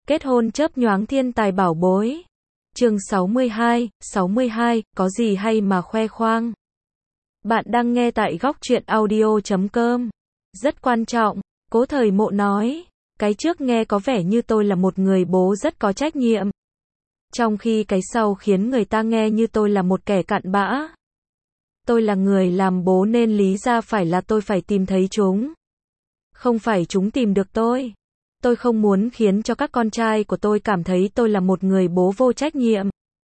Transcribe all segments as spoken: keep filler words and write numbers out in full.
Kết hôn chớp nhoáng thiên tài bảo bối. Chương sáu mươi hai, sáu mươi hai, có gì hay mà khoe khoang. Bạn đang nghe tại góc truyện audio chấm com. Rất quan trọng, Cố Thời Mộ nói, cái trước nghe có vẻ như tôi là một người bố rất có trách nhiệm. Trong khi cái sau khiến người ta nghe như tôi là một kẻ cặn bã. Tôi là người làm bố nên lý ra phải là tôi phải tìm thấy chúng. Không phải chúng tìm được tôi. Tôi không muốn khiến cho các con trai của tôi cảm thấy tôi là một người bố vô trách nhiệm.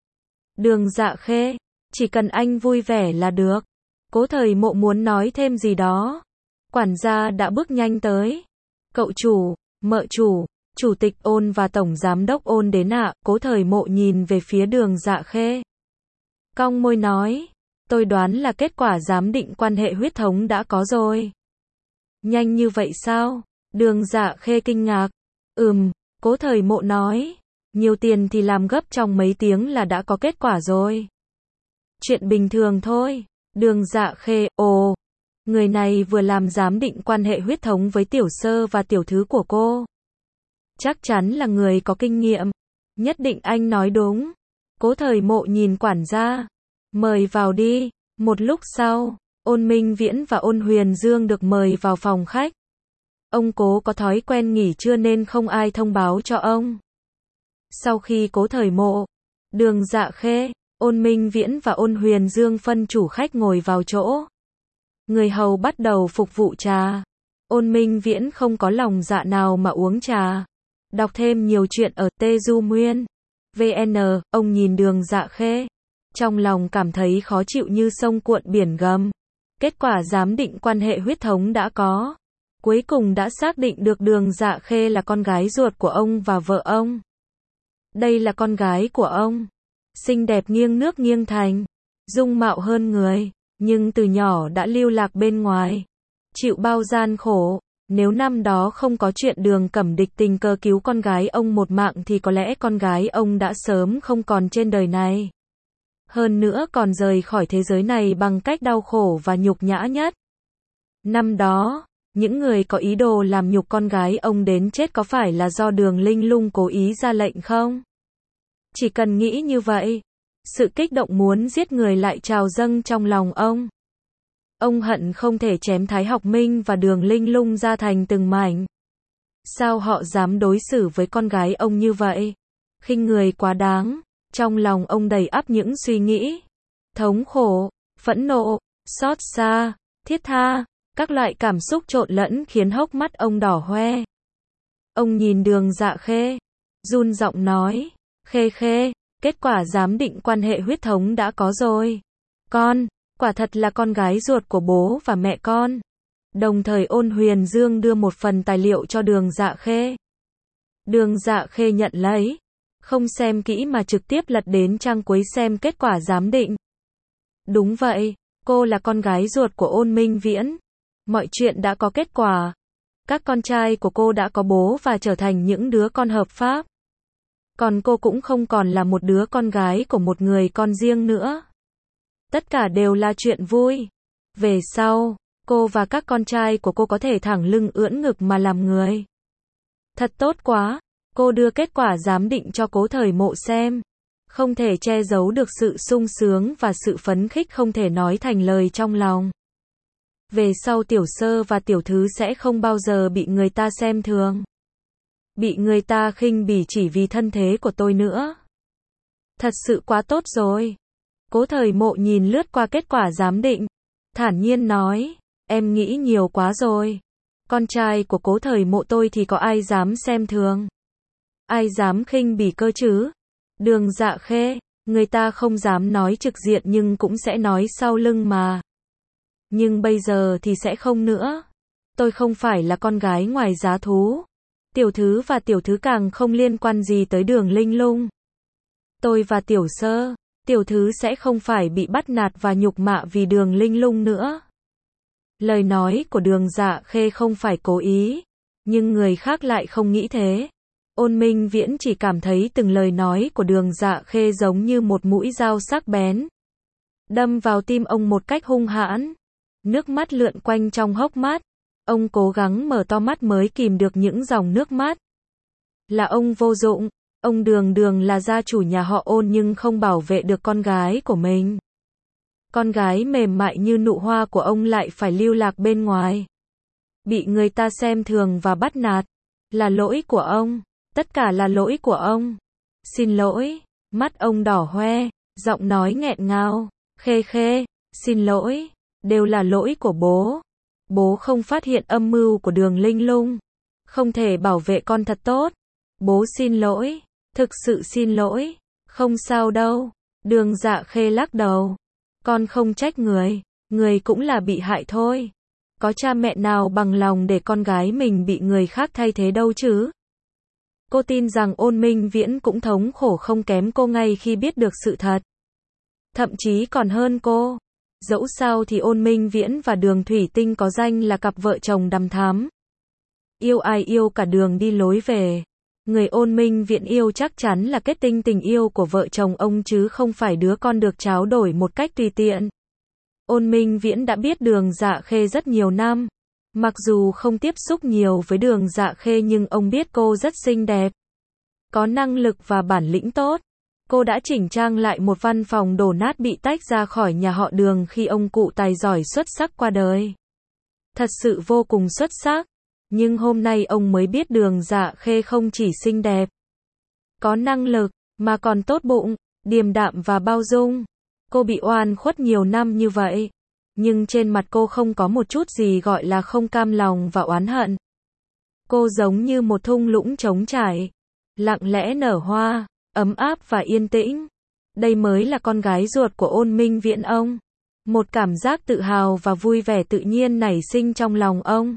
Đường Dạ Khê, chỉ cần anh vui vẻ là được. Cố Thời Mộ muốn nói thêm gì đó. Quản gia đã bước nhanh tới. Cậu chủ, mợ chủ, chủ tịch Ôn và tổng giám đốc Ôn đến ạ. Cố Thời Mộ nhìn về phía Đường Dạ Khê. Cong môi nói, tôi đoán là kết quả giám định quan hệ huyết thống đã có rồi. Nhanh như vậy sao? Đường Dạ Khê kinh ngạc. Ừm, Cố Thời Mộ nói, nhiều tiền thì làm gấp trong mấy tiếng là đã có kết quả rồi. Chuyện bình thường thôi. Đường Dạ Khê, ồ, người này vừa làm giám định quan hệ huyết thống với tiểu sơ và tiểu thứ của cô. Chắc chắn là người có kinh nghiệm. Nhất định anh nói đúng. Cố Thời Mộ nhìn quản gia. Mời vào đi. Một lúc sau, Ôn Minh Viễn và Ôn Huyền Dương được mời vào phòng khách. Ông Cố có thói quen nghỉ trưa nên không ai thông báo cho ông. Sau khi Cố Thời Mộ, Đường Dạ Khê, Ôn Minh Viễn và Ôn Huyền Dương phân chủ khách ngồi vào chỗ. Người hầu bắt đầu phục vụ trà. Ôn Minh Viễn không có lòng dạ nào mà uống trà. Đọc thêm nhiều chuyện ở Tê Du Nguyên. vê en, ông nhìn Đường Dạ Khê. Trong lòng cảm thấy khó chịu như sông cuộn biển gầm. Kết quả giám định quan hệ huyết thống đã có. Cuối cùng đã xác định được Đường Dạ Khê là con gái ruột của ông và vợ ông. Đây là con gái của ông. Xinh đẹp nghiêng nước nghiêng thành. Dung mạo hơn người. Nhưng từ nhỏ đã lưu lạc bên ngoài. Chịu bao gian khổ. Nếu năm đó không có chuyện Đường Cẩm Địch tình cờ cứu con gái ông một mạng thì có lẽ con gái ông đã sớm không còn trên đời này. Hơn nữa còn rời khỏi thế giới này bằng cách đau khổ và nhục nhã nhất. Năm đó, những người có ý đồ làm nhục con gái ông đến chết có phải là do Đường Linh Lung cố ý ra lệnh không? Chỉ cần nghĩ như vậy, sự kích động muốn giết người lại trào dâng trong lòng ông. Ông hận không thể chém Thái Học Minh và Đường Linh Lung ra thành từng mảnh. Sao họ dám đối xử với con gái ông như vậy? Khinh người quá đáng. Trong lòng ông đầy ắp những suy nghĩ. Thống khổ, phẫn nộ, xót xa, thiết tha. Các loại cảm xúc trộn lẫn khiến hốc mắt ông đỏ hoe. Ông nhìn Đường Dạ Khê. Run giọng nói. Khê Khê, kết quả giám định quan hệ huyết thống đã có rồi. Con, quả thật là con gái ruột của bố và mẹ con. Đồng thời Ôn Huyền Dương đưa một phần tài liệu cho Đường Dạ Khê. Đường Dạ Khê nhận lấy. Không xem kỹ mà trực tiếp lật đến trang cuối xem kết quả giám định. Đúng vậy, cô là con gái ruột của Ôn Minh Viễn. Mọi chuyện đã có kết quả. Các con trai của cô đã có bố và trở thành những đứa con hợp pháp. Còn cô cũng không còn là một đứa con gái của một người con riêng nữa. Tất cả đều là chuyện vui. Về sau, cô và các con trai của cô có thể thẳng lưng ưỡn ngực mà làm người. Thật tốt quá. Cô đưa kết quả giám định cho Cố Thời Mộ xem. Không thể che giấu được sự sung sướng và sự phấn khích không thể nói thành lời trong lòng. Về sau tiểu sơ và tiểu thứ sẽ không bao giờ bị người ta xem thường. Bị người ta khinh bỉ chỉ vì thân thế của tôi nữa. Thật sự quá tốt rồi. Cố Thời Mộ nhìn lướt qua kết quả giám định. Thản nhiên nói, em nghĩ nhiều quá rồi. Con trai của Cố Thời Mộ tôi thì có ai dám xem thường. Ai dám khinh bỉ cơ chứ? Đường Dạ Khê, người ta không dám nói trực diện nhưng cũng sẽ nói sau lưng mà. Nhưng bây giờ thì sẽ không nữa. Tôi không phải là con gái ngoài giá thú. Tiểu thứ và tiểu thứ càng không liên quan gì tới Đường Linh Lung. Tôi và tiểu sơ, tiểu thứ sẽ không phải bị bắt nạt và nhục mạ vì Đường Linh Lung nữa. Lời nói của Đường Dạ Khê không phải cố ý, nhưng người khác lại không nghĩ thế. Ôn Minh Viễn chỉ cảm thấy từng lời nói của Đường Dạ Khê giống như một mũi dao sắc bén. Đâm vào tim ông một cách hung hãn. Nước mắt lượn quanh trong hốc mắt. Ông cố gắng mở to mắt mới kìm được những dòng nước mắt. Là ông vô dụng. Ông đường đường là gia chủ nhà họ Ôn nhưng không bảo vệ được con gái của mình. Con gái mềm mại như nụ hoa của ông lại phải lưu lạc bên ngoài. Bị người ta xem thường và bắt nạt. Là lỗi của ông. Tất cả là lỗi của ông. Xin lỗi. Mắt ông đỏ hoe. Giọng nói nghẹn ngào. Khê khê. Xin lỗi. Đều là lỗi của bố. Bố không phát hiện âm mưu của Đường Linh Lung. Không thể bảo vệ con thật tốt. Bố xin lỗi. Thực sự xin lỗi. Không sao đâu. Đường Dạ Khê lắc đầu. Con không trách người. Người cũng là bị hại thôi. Có cha mẹ nào bằng lòng để con gái mình bị người khác thay thế đâu chứ? Cô tin rằng Ôn Minh Viễn cũng thống khổ không kém cô ngay khi biết được sự thật. Thậm chí còn hơn cô. Dẫu sao thì Ôn Minh Viễn và Đường Thủy Tinh có danh là cặp vợ chồng đằm thắm. Yêu ai yêu cả đường đi lối về. Người Ôn Minh Viễn yêu chắc chắn là kết tinh tình yêu của vợ chồng ông chứ không phải đứa con được tráo đổi một cách tùy tiện. Ôn Minh Viễn đã biết Đường Dạ Khê rất nhiều năm. Mặc dù không tiếp xúc nhiều với Đường Dạ Khê nhưng ông biết cô rất xinh đẹp. Có năng lực và bản lĩnh tốt. Cô đã chỉnh trang lại một văn phòng đổ nát bị tách ra khỏi nhà họ Đường khi ông cụ tài giỏi xuất sắc qua đời. Thật sự vô cùng xuất sắc. Nhưng hôm nay ông mới biết Đường Dạ Khê không chỉ xinh đẹp, có năng lực, mà còn tốt bụng, điềm đạm và bao dung. Cô bị oan khuất nhiều năm như vậy. Nhưng trên mặt cô không có một chút gì gọi là không cam lòng và oán hận. Cô giống như một thung lũng trống trải. Lặng lẽ nở hoa, ấm áp và yên tĩnh. Đây mới là con gái ruột của Ôn Minh Viễn ông. Một cảm giác tự hào và vui vẻ tự nhiên nảy sinh trong lòng ông.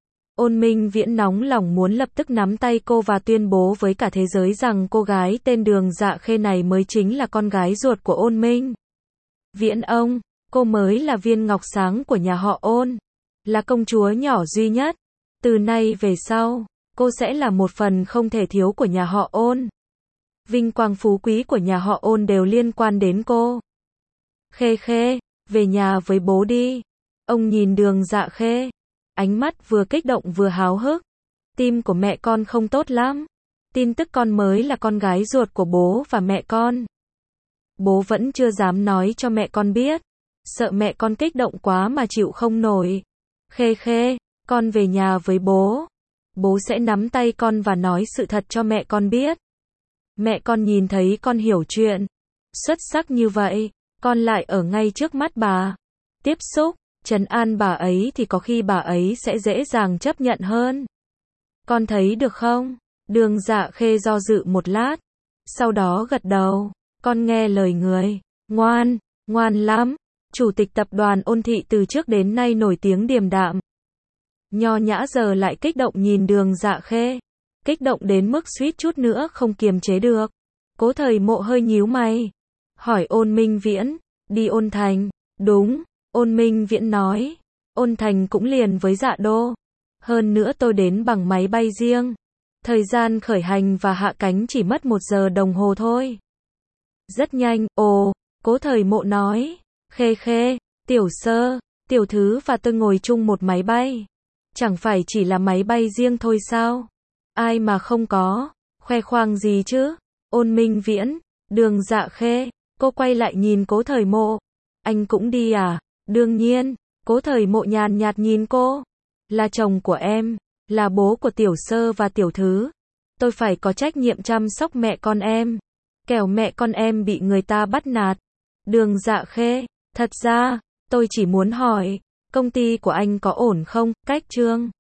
Ôn Minh Viễn nóng lòng muốn lập tức nắm tay cô và tuyên bố với cả thế giới rằng cô gái tên Đường Dạ Khê này mới chính là con gái ruột của Ôn Minh Viễn ông. Cô mới là viên ngọc sáng của nhà họ Ôn. Là công chúa nhỏ duy nhất. Từ nay về sau, cô sẽ là một phần không thể thiếu của nhà họ Ôn. Vinh quang phú quý của nhà họ Ôn đều liên quan đến cô. Khê Khê, về nhà với bố đi. Ông nhìn Đường Dạ Khê. Ánh mắt vừa kích động vừa háo hức. Tim của mẹ con không tốt lắm. Tin tức con mới là con gái ruột của bố và mẹ con. Bố vẫn chưa dám nói cho mẹ con biết. Sợ mẹ con kích động quá mà chịu không nổi. Khê Khê, con về nhà với bố. Bố sẽ nắm tay con và nói sự thật cho mẹ con biết. Mẹ con nhìn thấy con hiểu chuyện. Xuất sắc như vậy, con lại ở ngay trước mắt bà. Tiếp xúc, trấn an bà ấy thì có khi bà ấy sẽ dễ dàng chấp nhận hơn. Con thấy được không? Đường Dạ Khê do dự một lát. Sau đó gật đầu. Con nghe lời người. Ngoan, ngoan lắm. Chủ tịch tập đoàn Ôn Thị từ trước đến nay nổi tiếng điềm đạm. Nho nhã giờ lại kích động nhìn Đường Dạ Khê. Kích động đến mức suýt chút nữa không kiềm chế được. Cố Thời Mộ hơi nhíu mày. Hỏi Ôn Minh Viễn. Đi Ôn Thành. Đúng. Ôn Minh Viễn nói. Ôn Thành cũng liền với Dạ Đô. Hơn nữa tôi đến bằng máy bay riêng. Thời gian khởi hành và hạ cánh chỉ mất một giờ đồng hồ thôi. Rất nhanh. Ồ, Cố Thời Mộ nói. Khê Khê, Tiểu Sơ, Tiểu Thứ và tôi ngồi chung một máy bay. Chẳng phải chỉ là máy bay riêng thôi sao? Ai mà không có. Khoe khoang gì chứ? Ôn Minh Viễn, Đường Dạ Khê. Cô quay lại nhìn Cố Thời Mộ. Anh cũng đi à? Đương nhiên. Cố Thời Mộ nhàn nhạt nhìn cô. Là chồng của em. Là bố của Tiểu Sơ và Tiểu Thứ. Tôi phải có trách nhiệm chăm sóc mẹ con em. Kẻo mẹ con em bị người ta bắt nạt. Đường Dạ Khê. Thật ra, tôi chỉ muốn hỏi, công ty của anh có ổn không? Cách Trương